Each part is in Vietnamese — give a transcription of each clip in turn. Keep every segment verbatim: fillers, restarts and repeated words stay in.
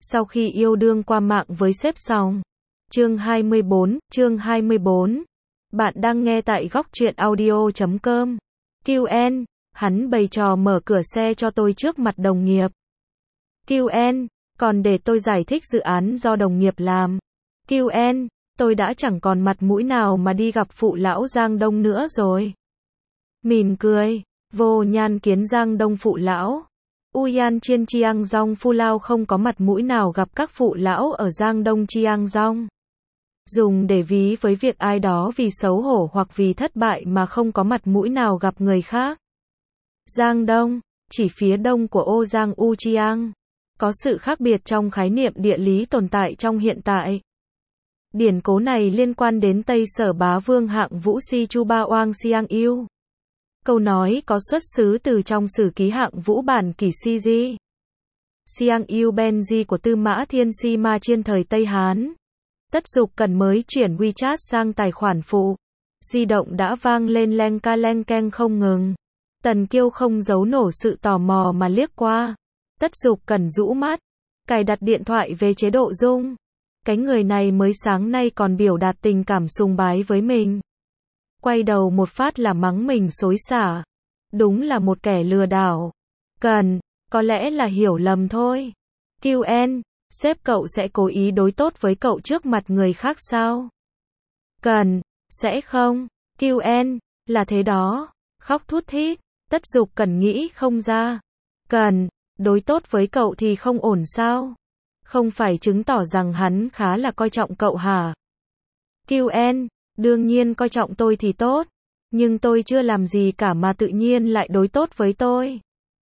Sau khi yêu đương qua mạng với sếp xong. Chương hai mươi bốn, chương hai mươi bốn. Bạn đang nghe tại góc truyện audio chấm com. quy en, hắn bày trò mở cửa xe cho tôi trước mặt đồng nghiệp. quy en, còn để tôi giải thích dự án do đồng nghiệp làm. quy en, tôi đã chẳng còn mặt mũi nào mà đi gặp phụ lão Giang Đông nữa rồi. Mỉm cười, vô nhan kiến Giang Đông phụ lão. Uyan Chiên Chiang Dong Phu Lao không có mặt mũi nào gặp các phụ lão ở Giang Đông Chiang Dong. Dùng để ví với việc ai đó vì xấu hổ hoặc vì thất bại mà không có mặt mũi nào gặp người khác. Giang Đông, chỉ phía đông của ô Giang U Chiang. Có sự khác biệt trong khái niệm địa lý tồn tại trong hiện tại. Điển cố này liên quan đến Tây Sở Bá Vương Hạng Vũ Si Chu Ba Oang Siang Yêu. Câu nói có xuất xứ từ trong sử ký Hạng Vũ bản kỷ Si Di. Siang Yêu Ben Di của Tư Mã Thiên Si Ma Chiên thời Tây Hán. Tất Dục Cần mới chuyển WeChat sang tài khoản phụ. Di động đã vang lên leng ca leng keng không ngừng. Tần Kiêu không giấu nổi sự tò mò mà liếc qua. Tất Dục Cần rũ mắt, cài đặt điện thoại về chế độ rung. Cái người này mới sáng nay còn biểu đạt tình cảm sùng bái với mình. Quay đầu một phát là mắng mình xối xả. Đúng là một kẻ lừa đảo. Cần, có lẽ là hiểu lầm thôi. quy en, sếp cậu sẽ cố ý đối tốt với cậu trước mặt người khác sao? Cần, sẽ không. quy en, là thế đó. Khóc thút thít. Tất Dục Cần nghĩ không ra. Cần, đối tốt với cậu thì không ổn sao? Không phải chứng tỏ rằng hắn khá là coi trọng cậu hả? quy en, đương nhiên coi trọng tôi thì tốt. Nhưng tôi chưa làm gì cả mà tự nhiên lại đối tốt với tôi.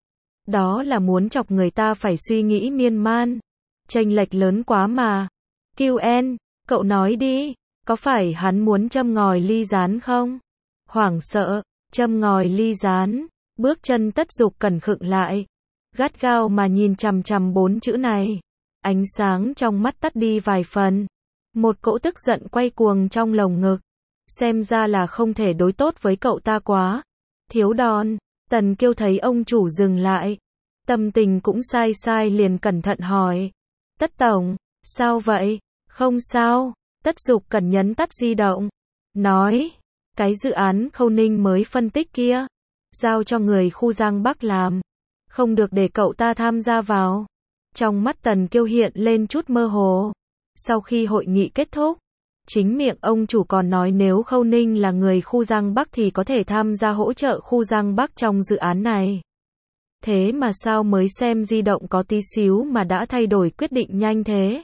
Đó là muốn chọc người ta phải suy nghĩ miên man. Chênh lệch lớn quá mà. quy en, cậu nói đi, có phải hắn muốn châm ngòi ly gián không? Hoảng sợ, châm ngòi ly gián, bước chân Tất Dục Cần khựng lại. Gắt gao mà nhìn chằm chằm bốn chữ này. Ánh sáng trong mắt tắt đi vài phần. Một cỗ tức giận quay cuồng trong lồng ngực. Xem ra là không thể đối tốt với cậu ta quá. Thiếu đòn. Tần Kiêu thấy ông chủ dừng lại. Tâm tình cũng sai sai liền cẩn thận hỏi. Tất tổng, sao vậy? Không sao. Tất Dục Cần nhấn tắt di động. Nói, cái dự án Khâu Ninh mới phân tích kia. Giao cho người khu Giang Bắc làm. Không được để cậu ta tham gia vào. Trong mắt Tần Kiêu hiện lên chút mơ hồ. Sau khi hội nghị kết thúc, chính miệng ông chủ còn nói nếu Khâu Ninh là người khu Giang Bắc thì có thể tham gia hỗ trợ khu Giang Bắc trong dự án này. Thế mà sao mới xem di động có tí xíu mà đã thay đổi quyết định nhanh thế?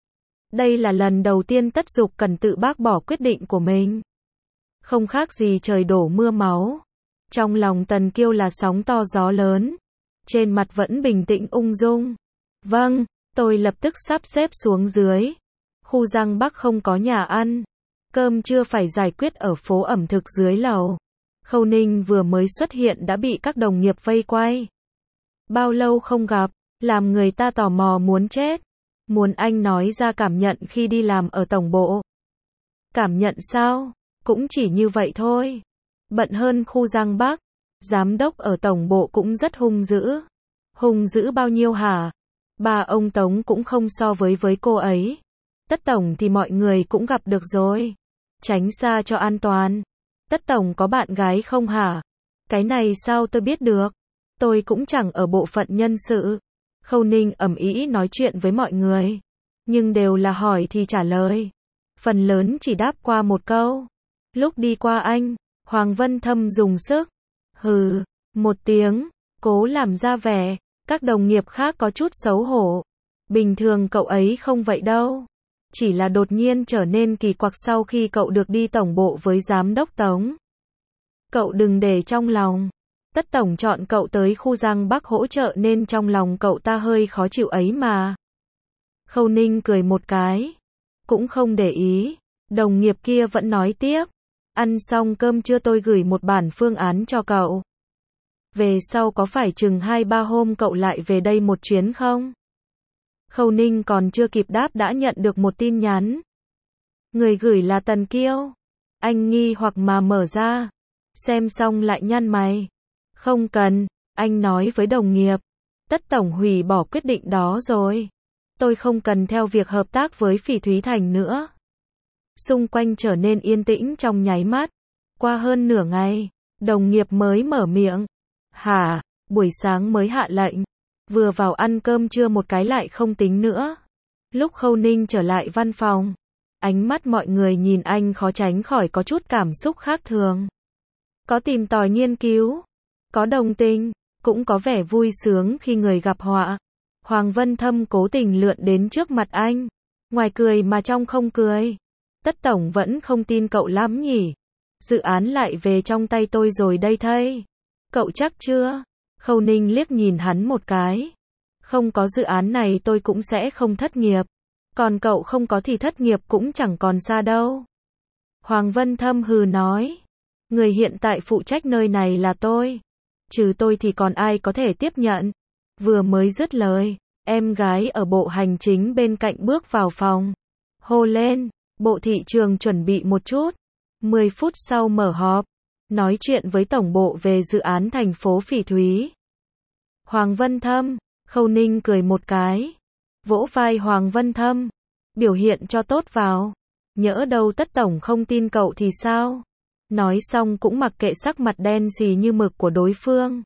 Đây là lần đầu tiên Tất Dục Cần tự bác bỏ quyết định của mình. Không khác gì trời đổ mưa máu. Trong lòng Tần Kiêu là sóng to gió lớn. Trên mặt vẫn bình tĩnh ung dung. Vâng, tôi lập tức sắp xếp xuống dưới. Khu Giang Bắc không có nhà ăn. Cơm trưa phải giải quyết ở phố ẩm thực dưới lầu. Khâu Ninh vừa mới xuất hiện đã bị các đồng nghiệp vây quay. Bao lâu không gặp, làm người ta tò mò muốn chết. Muốn anh nói ra cảm nhận khi đi làm ở tổng bộ. Cảm nhận sao? Cũng chỉ như vậy thôi. Bận hơn khu Giang Bắc. Giám đốc ở tổng bộ cũng rất hung dữ. Hung dữ bao nhiêu hả? Ba ông Tống cũng không so với với cô ấy. Tất tổng thì mọi người cũng gặp được rồi. Tránh xa cho an toàn. Tất tổng có bạn gái không hả? Cái này sao tôi biết được? Tôi cũng chẳng ở bộ phận nhân sự. Khâu Ninh ầm ĩ nói chuyện với mọi người. Nhưng đều là hỏi thì trả lời. Phần lớn chỉ đáp qua một câu. Lúc đi qua anh, Hoàng Vân Thâm dùng sức. Hừ, một tiếng, cố làm ra vẻ. Các đồng nghiệp khác có chút xấu hổ. Bình thường cậu ấy không vậy đâu. Chỉ là đột nhiên trở nên kỳ quặc sau khi cậu được đi tổng bộ với giám đốc Tống. Cậu đừng để trong lòng. Tất tổng chọn cậu tới khu Giang Bắc hỗ trợ nên trong lòng cậu ta hơi khó chịu ấy mà. Khâu Ninh cười một cái. Cũng không để ý. Đồng nghiệp kia vẫn nói tiếp. Ăn xong cơm trưa tôi gửi một bản phương án cho cậu. Về sau có phải chừng hai ba hôm cậu lại về đây một chuyến không? Khâu Ninh còn chưa kịp đáp đã nhận được một tin nhắn. Người gửi là Tần Kiêu. Anh nghi hoặc mà mở ra. Xem xong lại nhăn mày. Không cần, anh nói với đồng nghiệp. Tất tổng hủy bỏ quyết định đó rồi. Tôi không cần theo việc hợp tác với Phỉ Thúy Thành nữa. Xung quanh trở nên yên tĩnh trong nháy mắt. Qua hơn nửa ngày, đồng nghiệp mới mở miệng. Hả, buổi sáng mới hạ lệnh. Vừa vào ăn cơm trưa một cái lại không tính nữa. Lúc Khâu Ninh trở lại văn phòng, ánh mắt mọi người nhìn anh khó tránh khỏi có chút cảm xúc khác thường. Có tìm tòi nghiên cứu, có đồng tình, cũng có vẻ vui sướng khi người gặp họa. Hoàng Vân Thâm cố tình lượn đến trước mặt anh, ngoài cười mà trong không cười. Tất tổng vẫn không tin cậu lắm nhỉ? Dự án lại về trong tay tôi rồi đây thây. Cậu chắc chưa? Khâu Ninh liếc nhìn hắn một cái. Không có dự án này tôi cũng sẽ không thất nghiệp. Còn cậu không có thì thất nghiệp cũng chẳng còn xa đâu. Hoàng Vân Thâm hừ nói. Người hiện tại phụ trách nơi này là tôi. Trừ tôi thì còn ai có thể tiếp nhận. Vừa mới dứt lời, em gái ở bộ hành chính bên cạnh bước vào phòng. Hô lên, bộ thị trường chuẩn bị một chút. mười phút sau mở họp. Nói chuyện với tổng bộ về dự án thành phố Phỉ Thúy. Hoàng Vân Thâm, Khâu Ninh cười một cái. Vỗ vai Hoàng Vân Thâm. Biểu hiện cho tốt vào. Nhỡ đâu Tất tổng không tin cậu thì sao? Nói xong cũng mặc kệ sắc mặt đen xì như mực của đối phương.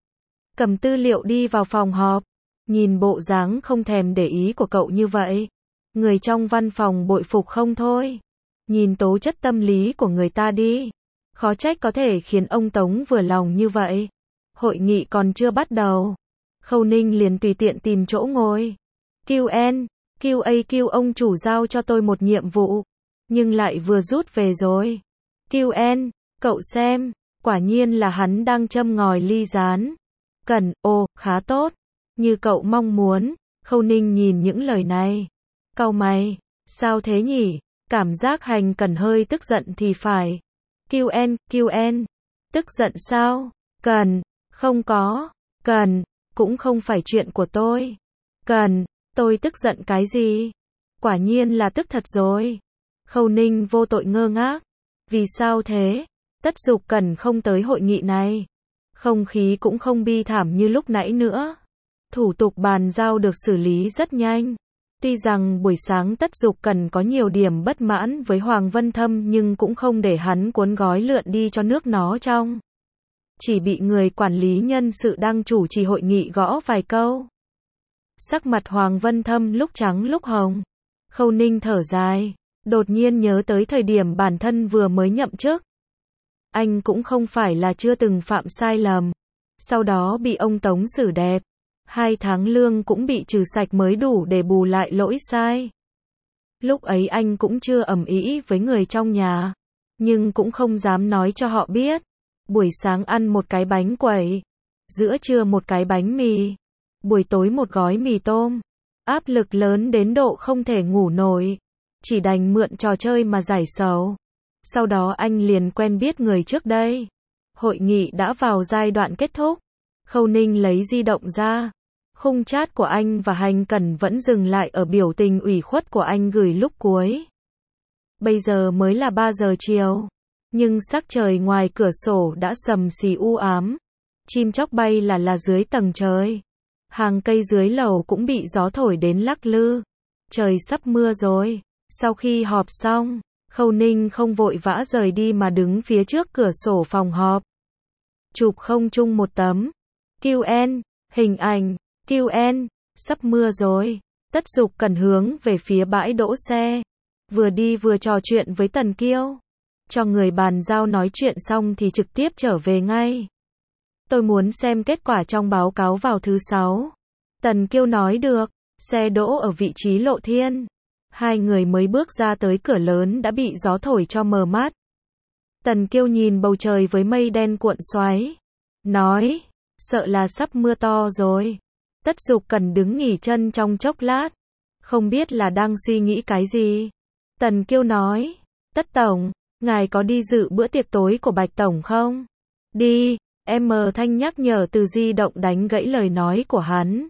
Cầm tư liệu đi vào phòng họp. Nhìn bộ dáng không thèm để ý của cậu như vậy. Người trong văn phòng bội phục không thôi. Nhìn tố chất tâm lý của người ta đi. Khó trách có thể khiến ông Tống vừa lòng như vậy. Hội nghị còn chưa bắt đầu. Khâu Ninh liền tùy tiện tìm chỗ ngồi. quy en, quy a quy ông chủ giao cho tôi một nhiệm vụ. Nhưng lại vừa rút về rồi. quy en, cậu xem. Quả nhiên là hắn đang châm ngòi ly rán. Cần, ồ, khá tốt. Như cậu mong muốn. Khâu Ninh nhìn những lời này. Cau mày. Sao thế nhỉ? Cảm giác Hành Cần hơi tức giận thì phải. quy en, quy en. Tức giận sao? Cần. Không có. Cần. Cũng không phải chuyện của tôi. Cần. Tôi tức giận cái gì? Quả nhiên là tức thật rồi. Khâu Ninh vô tội ngơ ngác. Vì sao thế? Tất Dục Cần không tới hội nghị này. Không khí cũng không bi thảm như lúc nãy nữa. Thủ tục bàn giao được xử lý rất nhanh. Tuy rằng buổi sáng Tất Dục Cần có nhiều điểm bất mãn với Hoàng Vân Thâm nhưng cũng không để hắn cuốn gói lượn đi cho nước nó trong. Chỉ bị người quản lý nhân sự đang chủ trì hội nghị gõ vài câu. Sắc mặt Hoàng Vân Thâm lúc trắng lúc hồng. Khâu Ninh thở dài, đột nhiên nhớ tới thời điểm bản thân vừa mới nhậm chức. Anh cũng không phải là chưa từng phạm sai lầm. Sau đó bị ông Tống xử đẹp. Hai tháng lương cũng bị trừ sạch mới đủ để bù lại lỗi sai. Lúc ấy anh cũng chưa ầm ĩ với người trong nhà. Nhưng cũng không dám nói cho họ biết. Buổi sáng ăn một cái bánh quẩy. Giữa trưa một cái bánh mì. Buổi tối một gói mì tôm. Áp lực lớn đến độ không thể ngủ nổi. Chỉ đành mượn trò chơi mà giải sầu. Sau đó anh liền quen biết người trước đây. Hội nghị đã vào giai đoạn kết thúc. Khâu Ninh lấy di động ra. Khung chat của anh và Hành Cần vẫn dừng lại ở biểu tình ủy khuất của anh gửi lúc cuối. Bây giờ mới là ba giờ chiều. Nhưng sắc trời ngoài cửa sổ đã sầm xì u ám. Chim chóc bay là là dưới tầng trời. Hàng cây dưới lầu cũng bị gió thổi đến lắc lư. Trời sắp mưa rồi. Sau khi họp xong, Khâu Ninh không vội vã rời đi mà đứng phía trước cửa sổ phòng họp. Chụp không chung một tấm. quy en, hình ảnh. quy en, sắp mưa rồi. Tất Dục Cần hướng về phía bãi đỗ xe. Vừa đi vừa trò chuyện với Tần Kiêu. Cho người bàn giao nói chuyện xong thì trực tiếp trở về ngay. Tôi muốn xem kết quả trong báo cáo vào thứ sáu. Tần Kiêu nói được. Xe đỗ ở vị trí Lộ Thiên. Hai người mới bước ra tới cửa lớn đã bị gió thổi cho mờ mắt. Tần Kiêu nhìn bầu trời với mây đen cuộn xoáy. Nói, sợ là sắp mưa to rồi. Tất Dục Cần đứng nghỉ chân trong chốc lát. Không biết là đang suy nghĩ cái gì. Tần Kiêu nói, Tất Tổng, ngài có đi dự bữa tiệc tối của Bạch Tổng không? Đi, em mờ Thanh nhắc nhở từ di động đánh gãy lời nói của hắn.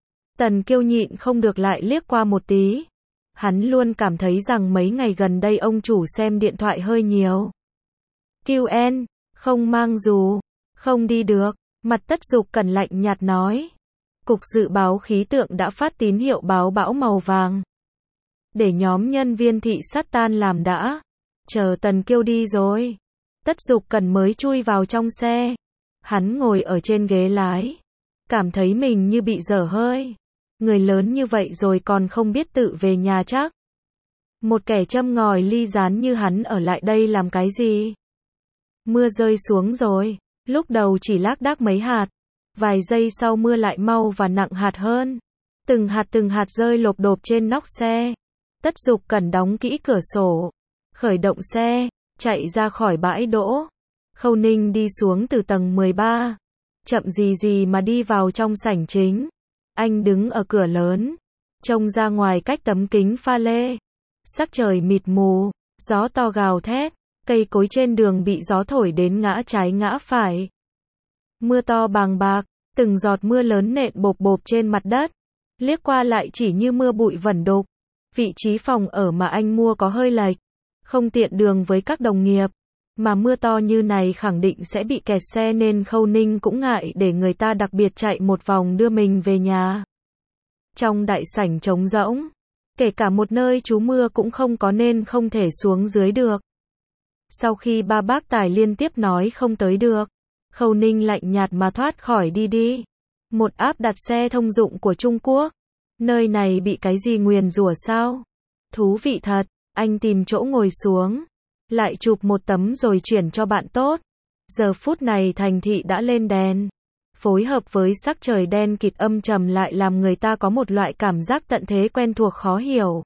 Tần Kiêu nhịn không được lại liếc qua một tí. Hắn luôn cảm thấy rằng mấy ngày gần đây ông chủ xem điện thoại hơi nhiều. quy en, không mang dù, không đi được. Mặt Tất Dục Cần lạnh nhạt nói. Cục Dự báo Khí tượng đã phát tín hiệu báo bão màu vàng. Để nhóm nhân viên thị sát tan làm đã. Chờ Tần Kiêu đi rồi. Tất Dục Cần mới chui vào trong xe. Hắn ngồi ở trên ghế lái. Cảm thấy mình như bị dở hơi. Người lớn như vậy rồi còn không biết tự về nhà chắc. Một kẻ châm ngòi ly gián như hắn ở lại đây làm cái gì? Mưa rơi xuống rồi. Lúc đầu chỉ lác đác mấy hạt. Vài giây sau mưa lại mau và nặng hạt hơn. Từng hạt từng hạt rơi lộp độp trên nóc xe. Tất Dục Cần đóng kỹ cửa sổ. Khởi động xe. Chạy ra khỏi bãi đỗ. Khâu Ninh đi xuống từ tầng mười ba. Chậm gì gì mà đi vào trong sảnh chính. Anh đứng ở cửa lớn. Trông ra ngoài cách tấm kính pha lê. Sắc trời mịt mù. Gió to gào thét. Cây cối trên đường bị gió thổi đến ngã trái ngã phải. Mưa to bàng bạc. Từng giọt mưa lớn nện bộp bộp trên mặt đất. Liếc qua lại chỉ như mưa bụi vẩn đục. Vị trí phòng ở mà anh mua có hơi lệch. Không tiện đường với các đồng nghiệp. Mà mưa to như này khẳng định sẽ bị kẹt xe nên Khâu Ninh cũng ngại để người ta đặc biệt chạy một vòng đưa mình về nhà. Trong đại sảnh trống rỗng. Kể cả một nơi trú mưa cũng không có nên không thể xuống dưới được. Sau khi ba bác tài liên tiếp nói không tới được. Khâu Ninh lạnh nhạt mà thoát khỏi đi đi. Một app đặt xe thông dụng của Trung Quốc. Nơi này bị cái gì nguyền rủa sao? Thú vị thật. Anh tìm chỗ ngồi xuống. Lại chụp một tấm rồi chuyển cho bạn tốt. Giờ phút này thành thị đã lên đèn. Phối hợp với sắc trời đen kịt âm trầm lại làm người ta có một loại cảm giác tận thế quen thuộc khó hiểu.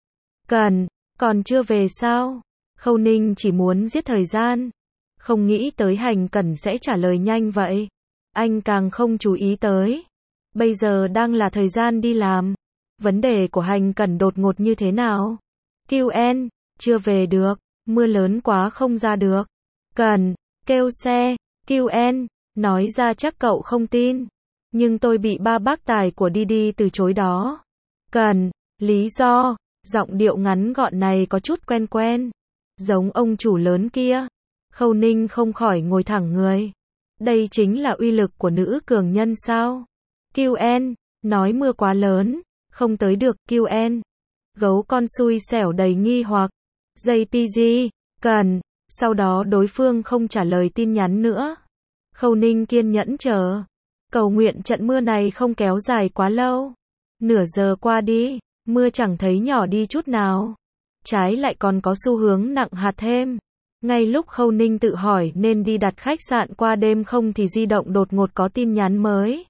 Cần, còn chưa về sao? Khâu Ninh chỉ muốn giết thời gian. Không nghĩ tới Hành Cẩn sẽ trả lời nhanh vậy. Anh càng không chú ý tới. Bây giờ đang là thời gian đi làm. Vấn đề của Hành Cẩn đột ngột như thế nào? quy en, chưa về được. Mưa lớn quá không ra được. Cần, kêu xe. quy en, nói ra chắc cậu không tin. Nhưng tôi bị ba bác tài của Didi từ chối đó. Cần, lý do. Giọng điệu ngắn gọn này có chút quen quen. Giống ông chủ lớn kia. Khâu Ninh không khỏi ngồi thẳng người. Đây chính là uy lực của nữ cường nhân sao? quy en, nói mưa quá lớn. Không tới được. quy en. Gấu con xui xẻo đầy nghi hoặc. gi pê giê, cần. Sau đó đối phương không trả lời tin nhắn nữa. Khâu Ninh kiên nhẫn chờ. Cầu nguyện trận mưa này không kéo dài quá lâu. Nửa giờ qua đi, mưa chẳng thấy nhỏ đi chút nào. Trái lại còn có xu hướng nặng hạt thêm. Ngay lúc Khâu Ninh tự hỏi nên đi đặt khách sạn qua đêm không thì di động đột ngột có tin nhắn mới.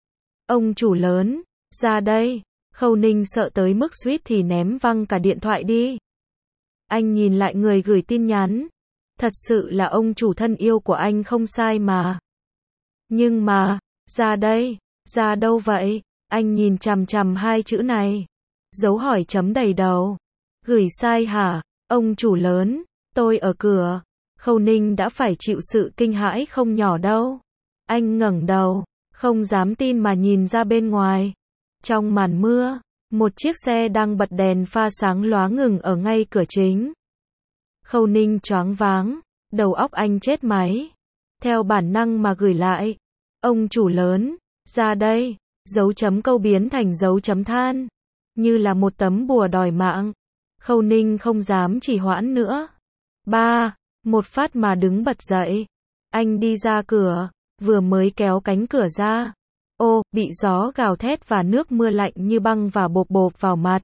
Ông chủ lớn, ra đây. Khâu Ninh sợ tới mức suýt thì ném văng cả điện thoại đi. Anh nhìn lại người gửi tin nhắn. Thật sự là ông chủ thân yêu của anh không sai mà. Nhưng mà, ra đây, ra đâu vậy? Anh nhìn chằm chằm hai chữ này. Dấu hỏi chấm đầy đầu. Gửi sai hả? Ông chủ lớn, tôi ở cửa. Khâu Ninh đã phải chịu sự kinh hãi không nhỏ đâu. Anh ngẩng đầu, không dám tin mà nhìn ra bên ngoài. Trong màn mưa, một chiếc xe đang bật đèn pha sáng lóa ngừng ở ngay cửa chính. Khâu Ninh choáng váng, đầu óc anh chết máy. Theo bản năng mà gửi lại. Ông chủ lớn, ra đây. Dấu chấm câu biến thành dấu chấm than. Như là một tấm bùa đòi mạng. Khâu Ninh không dám trì hoãn nữa. Ba, một phát mà đứng bật dậy. Anh đi ra cửa, vừa mới kéo cánh cửa ra. Ô, bị gió gào thét và nước mưa lạnh như băng và bộp bộp vào mặt.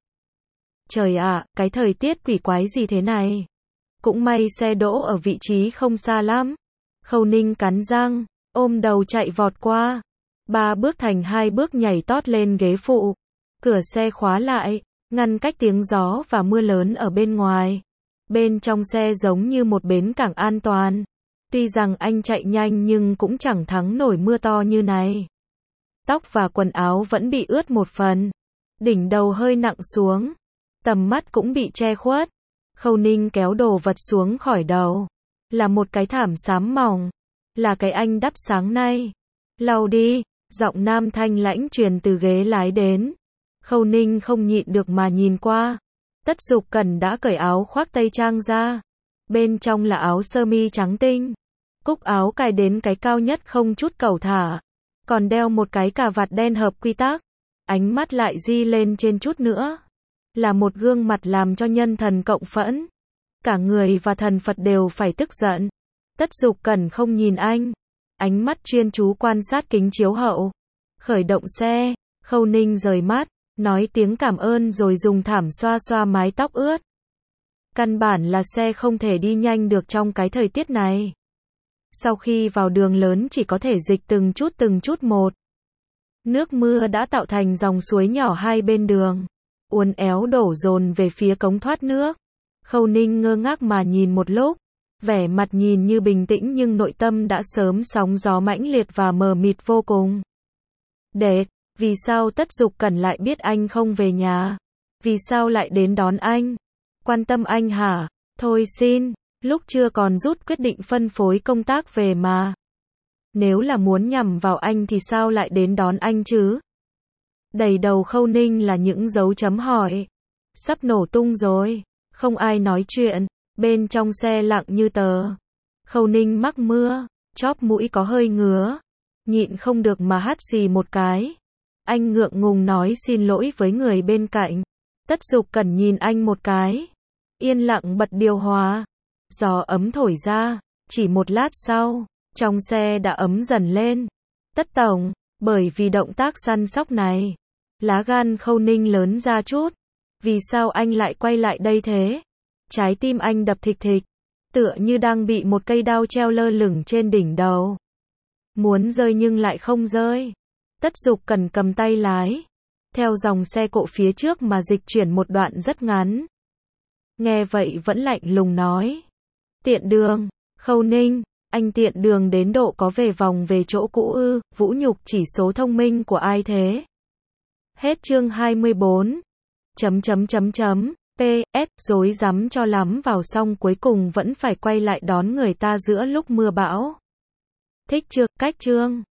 Trời ạ, cái thời tiết quỷ quái gì thế này? Cũng may xe đỗ ở vị trí không xa lắm. Khâu Ninh cắn răng, ôm đầu chạy vọt qua. Ba bước thành hai bước nhảy tót lên ghế phụ. Cửa xe khóa lại, ngăn cách tiếng gió và mưa lớn ở bên ngoài. Bên trong xe giống như một bến cảng an toàn. Tuy rằng anh chạy nhanh nhưng cũng chẳng thắng nổi mưa to như này. Tóc và quần áo vẫn bị ướt một phần. Đỉnh đầu hơi nặng xuống. Tầm mắt cũng bị che khuất. Khâu Ninh kéo đồ vật xuống khỏi đầu. Là một cái thảm xám mỏng. Là cái anh đắp sáng nay. Lau đi. Giọng nam thanh lãnh truyền từ ghế lái đến. Khâu Ninh không nhịn được mà nhìn qua. Tất Dục Cần đã cởi áo khoác tây trang ra. Bên trong là áo sơ mi trắng tinh. Cúc áo cài đến cái cao nhất không chút cẩu thả. còn đeo một cái cà vạt đen hợp quy tắc. Ánh mắt lại di lên trên chút nữa. Là một gương mặt làm cho nhân thần cộng phẫn. Cả người và thần Phật đều phải tức giận. Tất Dục Cẩn không nhìn anh. Ánh mắt chuyên chú quan sát kính chiếu hậu. Khởi động xe, Khâu Ninh rời mắt, nói tiếng cảm ơn rồi dùng thảm xoa xoa mái tóc ướt. Căn bản là xe không thể đi nhanh được trong cái thời tiết này. Sau khi vào đường lớn chỉ có thể dịch từng chút từng chút một. Nước mưa đã tạo thành dòng suối nhỏ hai bên đường, uốn éo đổ dồn về phía cống thoát nước. Khâu Ninh ngơ ngác mà nhìn một lúc, vẻ mặt nhìn như bình tĩnh nhưng nội tâm đã sớm sóng gió mãnh liệt và mờ mịt vô cùng. Để, vì sao Tất Dục Cẩn lại biết anh không về nhà? Vì sao lại đến đón anh? Quan tâm anh hả? Thôi xin, lúc chưa còn rút quyết định phân phối công tác về mà. Nếu là muốn nhằm vào anh thì sao lại đến đón anh chứ? Đầy đầu Khâu Ninh là những dấu chấm hỏi. Sắp nổ tung rồi. Không ai nói chuyện. Bên trong xe lặng như tờ. Khâu Ninh mắc mưa. Chóp mũi có hơi ngứa. Nhịn không được mà hắt xì một cái. Anh ngượng ngùng nói xin lỗi với người bên cạnh. Tất Dục Cẩn nhìn anh một cái. Yên lặng bật điều hòa. Gió ấm thổi ra. Chỉ một lát sau, trong xe đã ấm dần lên. Tất tổng, bởi vì động tác săn sóc này, lá gan Khâu Ninh lớn ra chút. Vì sao anh lại quay lại đây thế? Trái tim anh đập thịch thịch, tựa như đang bị một cây đao treo lơ lửng trên đỉnh đầu. Muốn rơi nhưng lại không rơi. Tất Dục Cẩn cầm tay lái, theo dòng xe cộ phía trước mà dịch chuyển một đoạn rất ngắn. Nghe vậy vẫn lạnh lùng nói. Tiện đường, Khâu Ninh, anh tiện đường đến độ có về vòng về chỗ cũ ư? Vũ nhục chỉ số thông minh của ai thế? Hết chương hai mươi bốn. Chấm chấm chấm chấm. pê ét, rối rắm cho lắm vào xong cuối cùng vẫn phải quay lại đón người ta giữa lúc mưa bão. Thích chưa? Cách chương